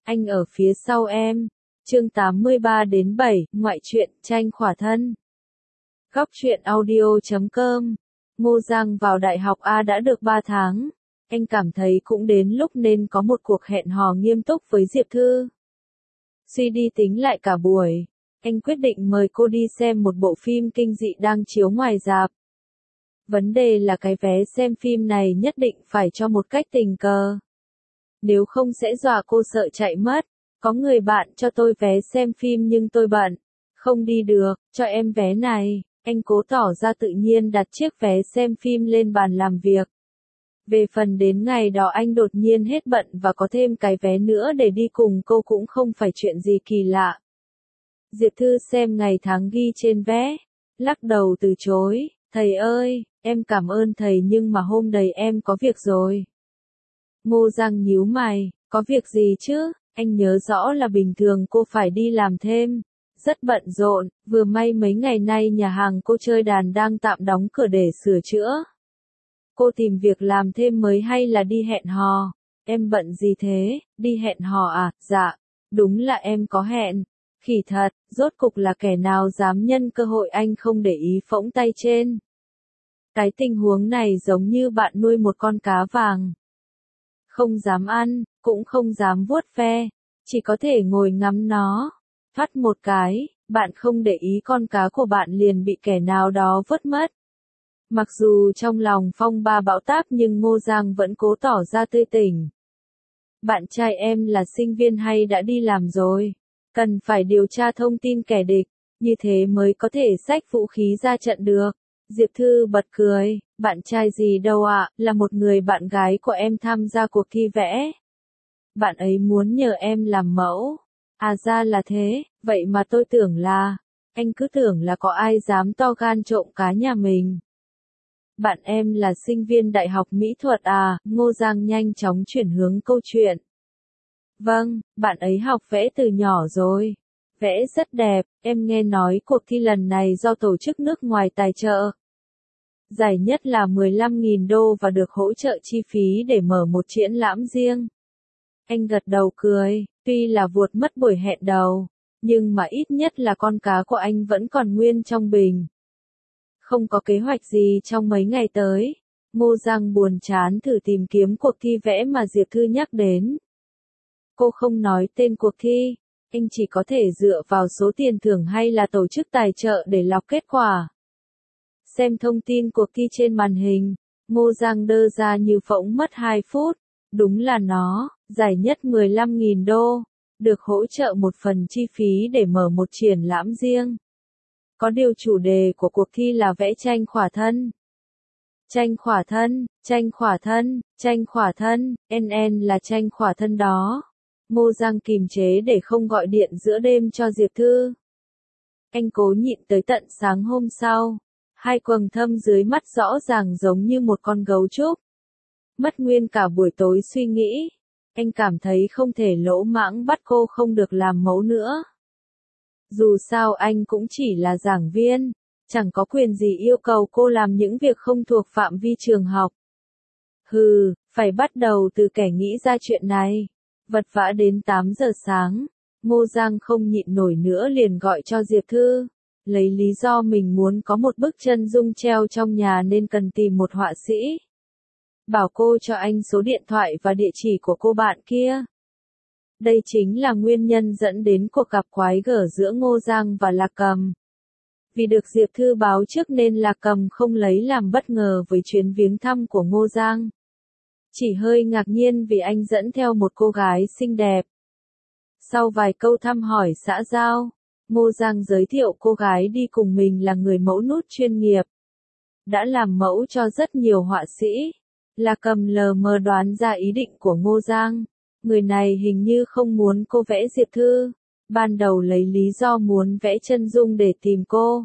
Anh ở phía sau em. Chương 83-7, ngoại truyện, tranh khỏa thân. Góc truyện audio.com. Ngô Giang vào đại học A đã được 3 tháng. Anh cảm thấy cũng đến lúc nên có một cuộc hẹn hò nghiêm túc với Diệp Thư. Suy đi tính lại cả buổi, anh quyết định mời cô đi xem một bộ phim kinh dị đang chiếu ngoài rạp. Vấn đề là cái vé xem phim này nhất định phải cho một cách tình cờ. Nếu không sẽ dọa cô sợ chạy mất. Có người bạn cho tôi vé xem phim nhưng tôi bận. Không đi được, cho em vé này. Anh cố tỏ ra tự nhiên đặt chiếc vé xem phim lên bàn làm việc. Về phần đến ngày đó anh đột nhiên hết bận và có thêm cái vé nữa để đi cùng cô cũng không phải chuyện gì kỳ lạ. Diệp Thư xem ngày tháng ghi trên vé, lắc đầu từ chối. Thầy ơi, em cảm ơn thầy nhưng mà hôm đấy em có việc rồi. Ngô Giang nhíu mày, có việc gì chứ? Anh nhớ rõ là bình thường cô phải đi làm thêm. Rất bận rộn, vừa may mấy ngày nay nhà hàng cô chơi đàn đang tạm đóng cửa để sửa chữa. Cô tìm việc làm thêm mới hay là đi hẹn hò? Em bận gì thế? Đi hẹn hò à? Dạ, đúng là em có hẹn. Khỉ thật, rốt cục là kẻ nào dám nhân cơ hội anh không để ý phỗng tay trên. Cái tình huống này giống như bạn nuôi một con cá vàng. Không dám ăn, cũng không dám vuốt ve, chỉ có thể ngồi ngắm nó. Phát một cái, bạn không để ý con cá của bạn liền bị kẻ nào đó vớt mất. Mặc dù trong lòng phong ba bão táp nhưng Ngô Giang vẫn cố tỏ ra tươi tỉnh. Bạn trai em là sinh viên hay đã đi làm rồi? Cần phải điều tra thông tin kẻ địch, như thế mới có thể xách vũ khí ra trận được. Diệp Thư bật cười, bạn trai gì đâu ạ, là một người bạn gái của em tham gia cuộc thi vẽ. Bạn ấy muốn nhờ em làm mẫu. À ra là thế, vậy mà tôi tưởng là, anh cứ tưởng là có ai dám to gan trộm cá nhà mình. Bạn em là sinh viên đại học mỹ thuật à? Ngô Giang nhanh chóng chuyển hướng câu chuyện. Vâng, bạn ấy học vẽ từ nhỏ rồi. Vẽ rất đẹp, em nghe nói cuộc thi lần này do tổ chức nước ngoài tài trợ. Giải nhất là 15.000 đô và được hỗ trợ chi phí để mở một triển lãm riêng. Anh gật đầu cười, tuy là vuột mất buổi hẹn đầu, nhưng mà ít nhất là con cá của anh vẫn còn nguyên trong bình. Không có kế hoạch gì trong mấy ngày tới, Ngô Giang buồn chán thử tìm kiếm cuộc thi vẽ mà Diệp Thư nhắc đến. Cô không nói tên cuộc thi, anh chỉ có thể dựa vào số tiền thưởng hay là tổ chức tài trợ để lọc kết quả. Xem thông tin cuộc thi trên màn hình, Ngô Giang đơ ra như phỗng mất 2 phút. Đúng là nó, giải nhất 15.000 đô, được hỗ trợ một phần chi phí để mở một triển lãm riêng. Có điều chủ đề của cuộc thi là vẽ tranh khỏa thân. Tranh khỏa thân, tranh khỏa thân, tranh khỏa thân, NN là tranh khỏa thân đó. Ngô Giang kìm chế để không gọi điện giữa đêm cho Diệp Thư. Anh cố nhịn tới tận sáng hôm sau. Hai quầng thâm dưới mắt rõ ràng giống như một con gấu trúc. Mất nguyên cả buổi tối suy nghĩ. Anh cảm thấy không thể lỗ mãng bắt cô không được làm mẫu nữa. Dù sao anh cũng chỉ là giảng viên, chẳng có quyền gì yêu cầu cô làm những việc không thuộc phạm vi trường học. Hừ, phải bắt đầu từ kẻ nghĩ ra chuyện này. Vật vã đến 8 giờ sáng, Ngô Giang không nhịn nổi nữa liền gọi cho Diệp Thư. Lấy lý do mình muốn có một bức chân dung treo trong nhà nên cần tìm một họa sĩ. Bảo cô cho anh số điện thoại và địa chỉ của cô bạn kia. Đây chính là nguyên nhân dẫn đến cuộc gặp quái gở giữa Ngô Giang và Lạc Cầm. Vì được Diệp Thư báo trước nên Lạc Cầm không lấy làm bất ngờ với chuyến viếng thăm của Ngô Giang. Chỉ hơi ngạc nhiên vì anh dẫn theo một cô gái xinh đẹp. Sau vài câu thăm hỏi xã giao, Ngô Giang giới thiệu cô gái đi cùng mình là người mẫu nút chuyên nghiệp. Đã làm mẫu cho rất nhiều họa sĩ. Lạc Cầm lờ mờ đoán ra ý định của Ngô Giang. Người này hình như không muốn cô vẽ Diệp Thư. Ban đầu lấy lý do muốn vẽ chân dung để tìm cô.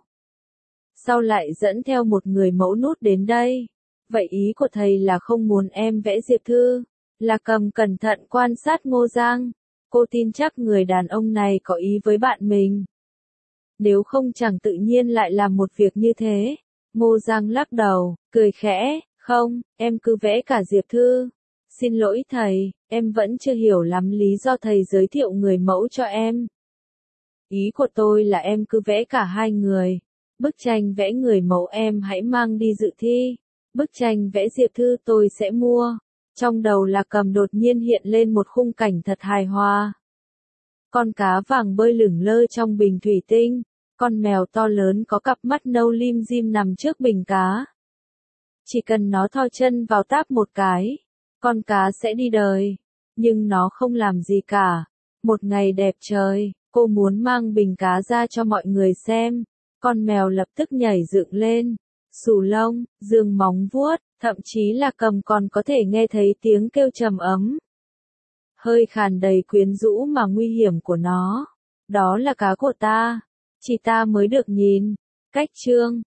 Sau lại dẫn theo một người mẫu nút đến đây. Vậy ý của thầy là không muốn em vẽ Diệp Thư. Lạc Cầm cẩn thận quan sát Ngô Giang. Cô tin chắc người đàn ông này có ý với bạn mình. Nếu không chẳng tự nhiên lại làm một việc như thế. Ngô Giang lắc đầu, cười khẽ, không, em cứ vẽ cả Diệp Thư. Xin lỗi thầy, em vẫn chưa hiểu lắm lý do thầy giới thiệu người mẫu cho em. Ý của tôi là em cứ vẽ cả hai người. Bức tranh vẽ người mẫu em hãy mang đi dự thi. Bức tranh vẽ Diệp Thư tôi sẽ mua. Trong đầu Lạc Cầm đột nhiên hiện lên một khung cảnh thật hài hòa. Con cá vàng bơi lửng lơ trong bình thủy tinh. Con mèo to lớn có cặp mắt nâu lim dim nằm trước bình cá. Chỉ cần nó thò chân vào táp một cái, con cá sẽ đi đời. Nhưng nó không làm gì cả. Một ngày đẹp trời, cô muốn mang bình cá ra cho mọi người xem. Con mèo lập tức nhảy dựng lên, xù lông, dương móng vuốt, thậm chí là Cầm còn có thể nghe thấy tiếng kêu trầm ấm. Hơi khàn đầy quyến rũ mà nguy hiểm của nó. Đó là cá của ta. Chỉ ta mới được nhìn. Cách chương